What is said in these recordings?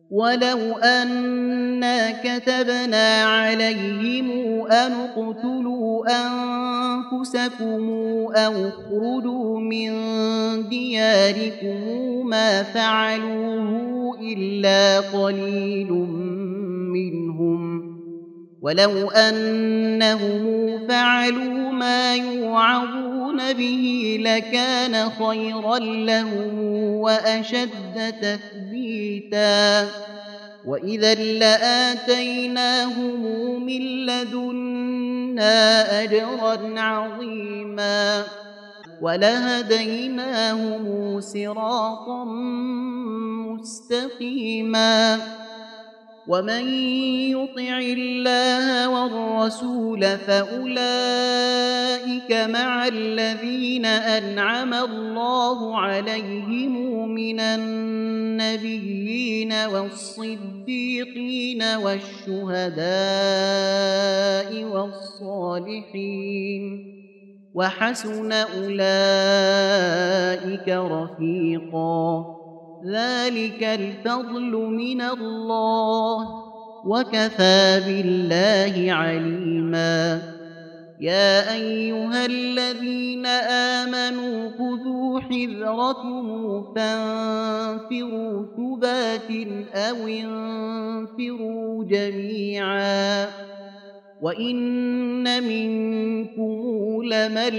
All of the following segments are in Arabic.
ولو أنا كتبنا عليهم أن اقتلوا أنفسكم أو اخرجوا من دياركم ما فعلوه إلا قليل منهم ولو أنهم فعلوا ما يوعظون به لكان خيرا لهم وأشد تثبيتا وإذا لآتيناهم من لدنا أجرا عظيما ولهديناهم صراطا مستقيما ومن يطع الله والرسول فأولئك مع الذين أنعم الله عليهم من النبيين والصديقين والشهداء والصالحين وحسن أولئك رفيقا ذلك الفضل من الله وكفى بالله عليما يا أيها الذين آمنوا خذوا حذركم فانفروا ثبات أو انفروا جميعا وإن منكم لمن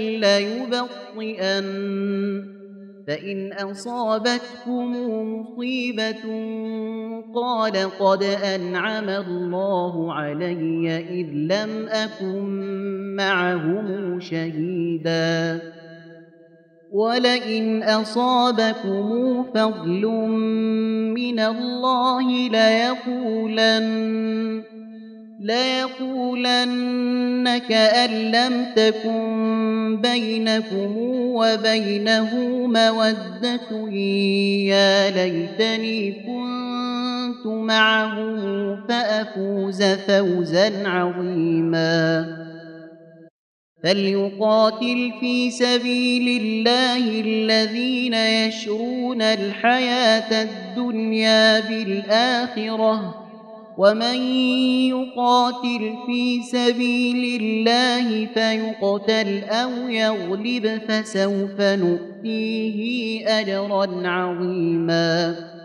ليبطئن فإن أصابتكم مصيبة قال قد أنعم الله علي إذ لم أكن معهم شهيدا ولئن أصابكم فضل من الله ليقولن كأن لم تكن بينكم وبينه مودة يا ليتني كنت معهم فأفوز فوزا عظيما فليقاتل في سبيل الله الذين يشرون الحياة الدنيا بالآخرة ومن يقاتل في سبيل الله فيقتل أو يغلب فسوف نؤتيه أجرا عظيما